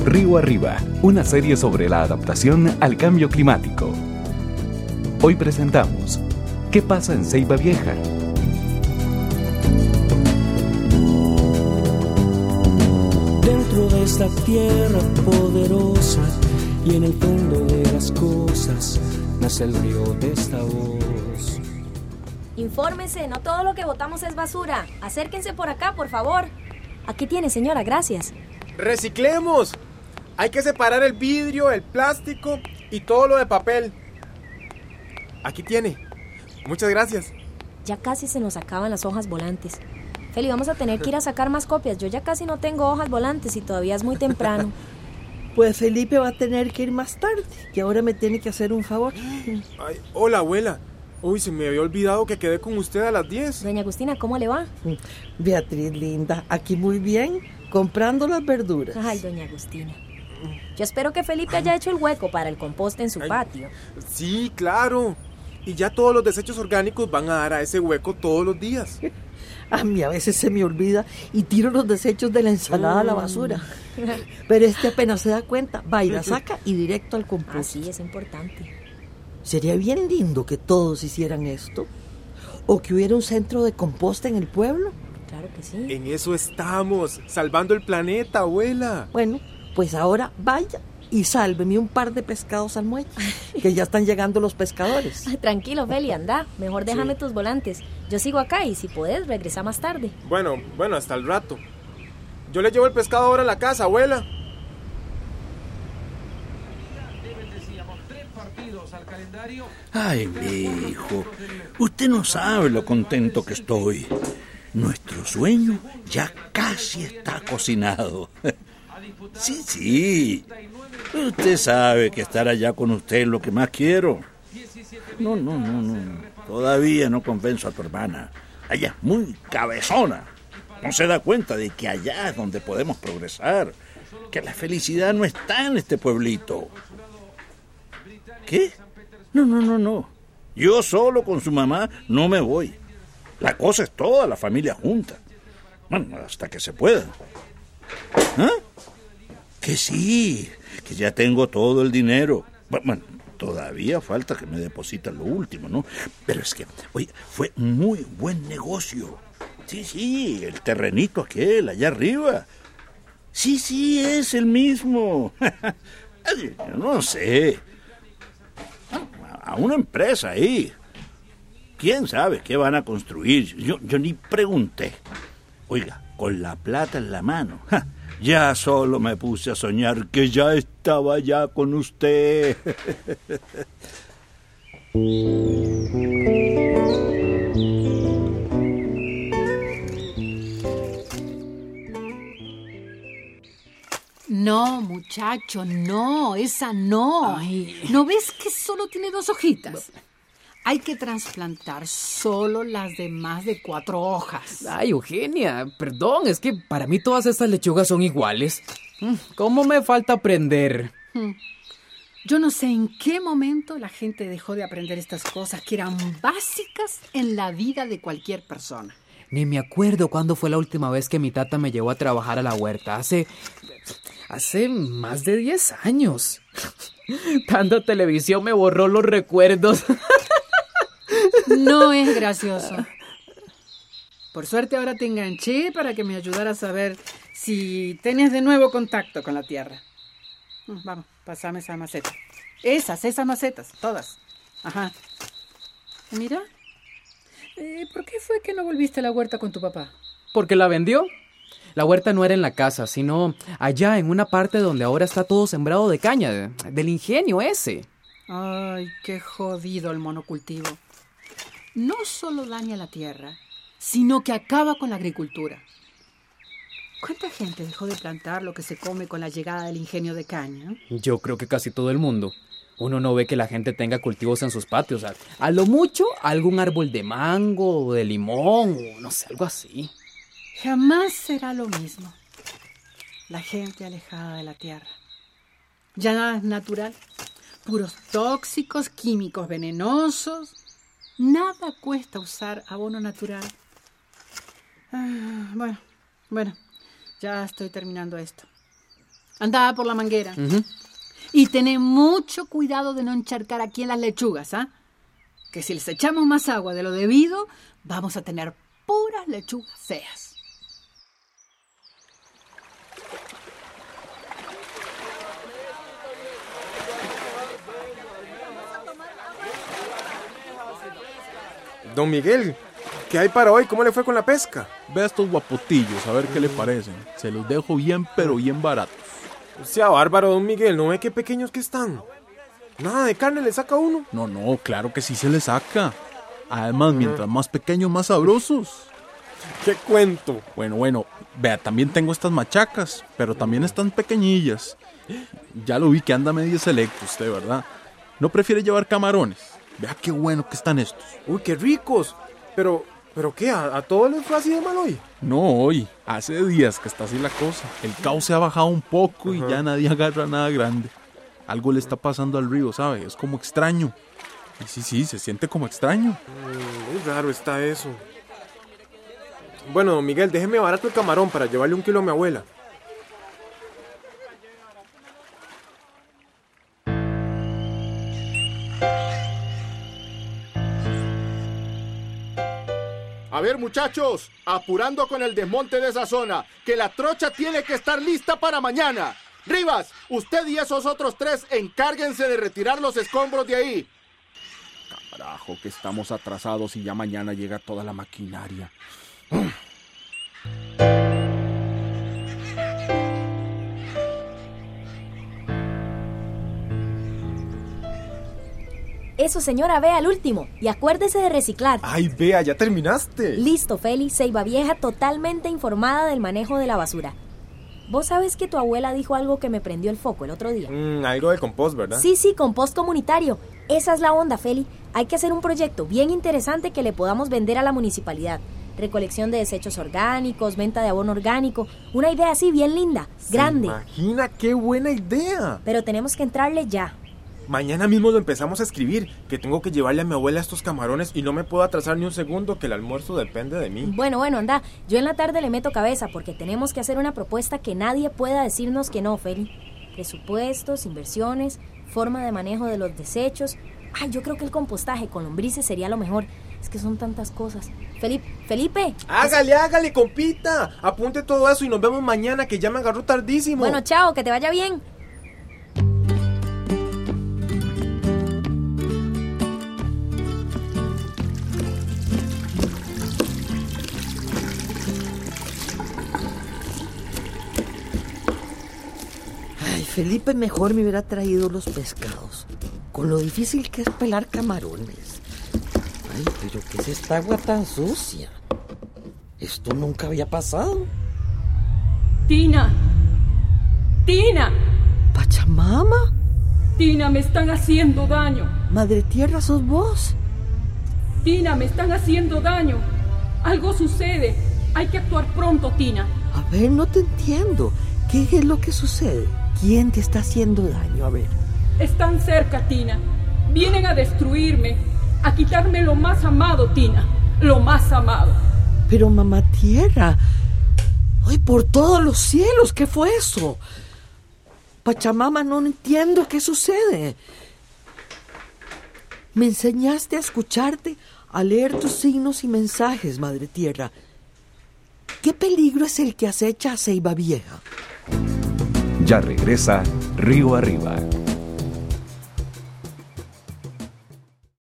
Río Arriba, una serie sobre la adaptación al cambio climático. Hoy presentamos ¿Qué pasa en Ceiba Vieja? Dentro de esta tierra poderosa y en el fondo de las cosas nace el río de esta voz. Infórmese, no todo lo que botamos es basura. Acérquense por acá, por favor. Aquí tiene, señora, gracias. ¡Reciclemos! Hay que separar el vidrio, el plástico y todo lo de papel. Aquí tiene. Muchas gracias. Ya casi se nos acaban las hojas volantes. Feli, vamos a tener que ir a sacar más copias. Yo ya casi no tengo hojas volantes y todavía es muy temprano. Pues Felipe va a tener que ir más tarde, que ahora me tiene que hacer un favor. Ay, hola, abuela. Uy, se me había olvidado que quedé con usted a las 10. Doña Agustina, ¿cómo le va? Beatriz, linda, aquí muy bien, comprando las verduras. Ay, doña Agustina. Yo espero que Felipe haya hecho el hueco para el compost en su patio. Sí, claro. Y ya todos los desechos orgánicos van a dar a ese hueco todos los días. A mí a veces se me olvida y tiro los desechos de la ensalada a la basura. Pero apenas se da cuenta, va y la saca y directo al compost. Ah, sí, es importante. Sería bien lindo que todos hicieran esto. O que hubiera un centro de composta en el pueblo. Claro que sí. En eso estamos, salvando el planeta, abuela. Bueno, pues ahora vaya y sálveme un par de pescados al muelle, que ya están llegando los pescadores. Tranquilo, Feli, anda. Mejor déjame tus volantes. Yo sigo acá y si puedes, regresa más tarde. Bueno, hasta el rato. Yo le llevo el pescado ahora a la casa, abuela. Ay, mi hijo, usted no sabe lo contento que estoy. Nuestro sueño ya casi está cocinado. Sí. Usted sabe que estar allá con usted es lo que más quiero. No. Todavía no convenzo a tu hermana. Ella es muy cabezona. No se da cuenta de que allá es donde podemos progresar. Que la felicidad no está en este pueblito. ¿Qué? No. Yo solo con su mamá no me voy. La cosa es toda la familia junta. Bueno, hasta que se pueda. ¿Ah? Que sí, que ya tengo todo el dinero. Bueno, todavía falta que me depositen lo último, ¿no? Pero es que, oye, fue muy buen negocio. Sí, el terrenito aquel, allá arriba. Sí, es el mismo. No sé. A una empresa ahí. ¿Quién sabe qué van a construir? Yo ni pregunté. Oiga, con la plata en la mano, ya solo me puse a soñar que ya estaba allá con usted. No, muchacho, no, esa no. Ay. ¿No ves que solo tiene 2 hojitas? Hay que trasplantar solo las de más de 4 hojas. Ay, Eugenia, perdón, es que para mí todas estas lechugas son iguales. ¿Cómo me falta aprender? Yo no sé en qué momento la gente dejó de aprender estas cosas que eran básicas en la vida de cualquier persona. Ni me acuerdo cuándo fue la última vez que mi tata me llevó a trabajar a la huerta. Hace más de 10 años. Tanta televisión me borró los recuerdos. No es gracioso. Por suerte ahora te enganché para que me ayudaras a ver si tenés de nuevo contacto con la tierra. Vamos, pásame esa maceta. Esas macetas, todas. Ajá. Mira. ¿Por qué fue que no volviste a la huerta con tu papá? ¿Porque la vendió? La huerta no era en la casa, sino allá en una parte donde ahora está todo sembrado de caña, del ingenio ese. Ay, qué jodido el monocultivo. No solo daña la tierra, sino que acaba con la agricultura. ¿Cuánta gente dejó de plantar lo que se come con la llegada del ingenio de caña? Yo creo que casi todo el mundo. Uno no ve que la gente tenga cultivos en sus patios. A lo mucho, algún árbol de mango o de limón o no sé, algo así. Jamás será lo mismo. La gente alejada de la tierra. Ya nada es natural. Puros tóxicos, químicos venenosos. Nada cuesta usar abono natural. Bueno, ya estoy terminando esto. Anda por la manguera. Y tené mucho cuidado de no encharcar aquí en las lechugas, ¿ah? Que si les echamos más agua de lo debido, vamos a tener puras lechugas feas. Don Miguel, ¿qué hay para hoy? ¿Cómo le fue con la pesca? Ve a estos guapotillos, a ver qué le parecen. Se los dejo bien, pero bien baratos. Sea bárbaro, don Miguel, ¿no ve qué pequeños que están? Nada de carne le saca uno. No, claro que sí se le saca. Además, mientras más pequeños, más sabrosos. ¡Qué cuento! Bueno, vea, también tengo estas machacas, pero también están pequeñillas. Ya lo vi que anda medio selecto usted, ¿verdad? ¿No prefiere llevar camarones? Vea qué bueno que están estos. ¡Uy, qué ricos! Pero ¿qué? ¿A todos les fue así de mal hoy? No hoy, hace días que está así la cosa. El cauce ha bajado un poco y ya nadie agarra nada grande. Algo le está pasando al río, ¿sabe? Es como extraño. Y sí, se siente como extraño. Muy raro está eso. Bueno, don Miguel, déjeme barato el camarón para llevarle 1 kilo a mi abuela. A ver, muchachos, apurando con el desmonte de esa zona, que la trocha tiene que estar lista para mañana. Rivas, usted y esos otros 3 encárguense de retirar los escombros de ahí. Carajo, que estamos atrasados y ya mañana llega toda la maquinaria. Eso, señora, vea al último. Y acuérdese de reciclar. ¡Ay, vea, ya terminaste! Listo, Feli. Ceiba Vieja totalmente informada del manejo de la basura. ¿Vos sabes que tu abuela dijo algo que me prendió el foco el otro día? Algo del compost, ¿verdad? Sí, compost comunitario. Esa es la onda, Feli. Hay que hacer un proyecto bien interesante que le podamos vender a la municipalidad. Recolección de desechos orgánicos, venta de abono orgánico. Una idea así bien linda, grande. Imagina, qué buena idea. Pero tenemos que entrarle ya. Mañana mismo lo empezamos a escribir, que tengo que llevarle a mi abuela estos camarones y no me puedo atrasar ni un segundo, que el almuerzo depende de mí. Bueno, anda. Yo en la tarde le meto cabeza porque tenemos que hacer una propuesta que nadie pueda decirnos que no, Feli. Presupuestos, inversiones, forma de manejo de los desechos. Yo creo que el compostaje con lombrices sería lo mejor. Es que son tantas cosas. Felipe. Hágale, compita. Apunte todo eso y nos vemos mañana, que ya me agarró tardísimo. Bueno, chao, que te vaya bien. Felipe mejor me hubiera traído los pescados, con lo difícil que es pelar camarones. Ay, pero ¿qué es esta agua tan sucia? Esto nunca había pasado. Tina. ¿Pachamama? Tina, me están haciendo daño. Madre Tierra, ¿sos vos? Tina, me están haciendo daño. Algo sucede. Hay que actuar pronto, Tina. A ver, no te entiendo. ¿Qué es lo que sucede? ¿Quién te está haciendo daño? A ver. Están cerca, Tina. Vienen a destruirme, a quitarme lo más amado, Tina. Lo más amado. Pero mamá Tierra, ¡ay, por todos los cielos! ¿Qué fue eso? Pachamama, no entiendo qué sucede. Me enseñaste a escucharte, a leer tus signos y mensajes, Madre Tierra. ¿Qué peligro es el que acecha a Ceiba Vieja? Ya regresa Río Arriba.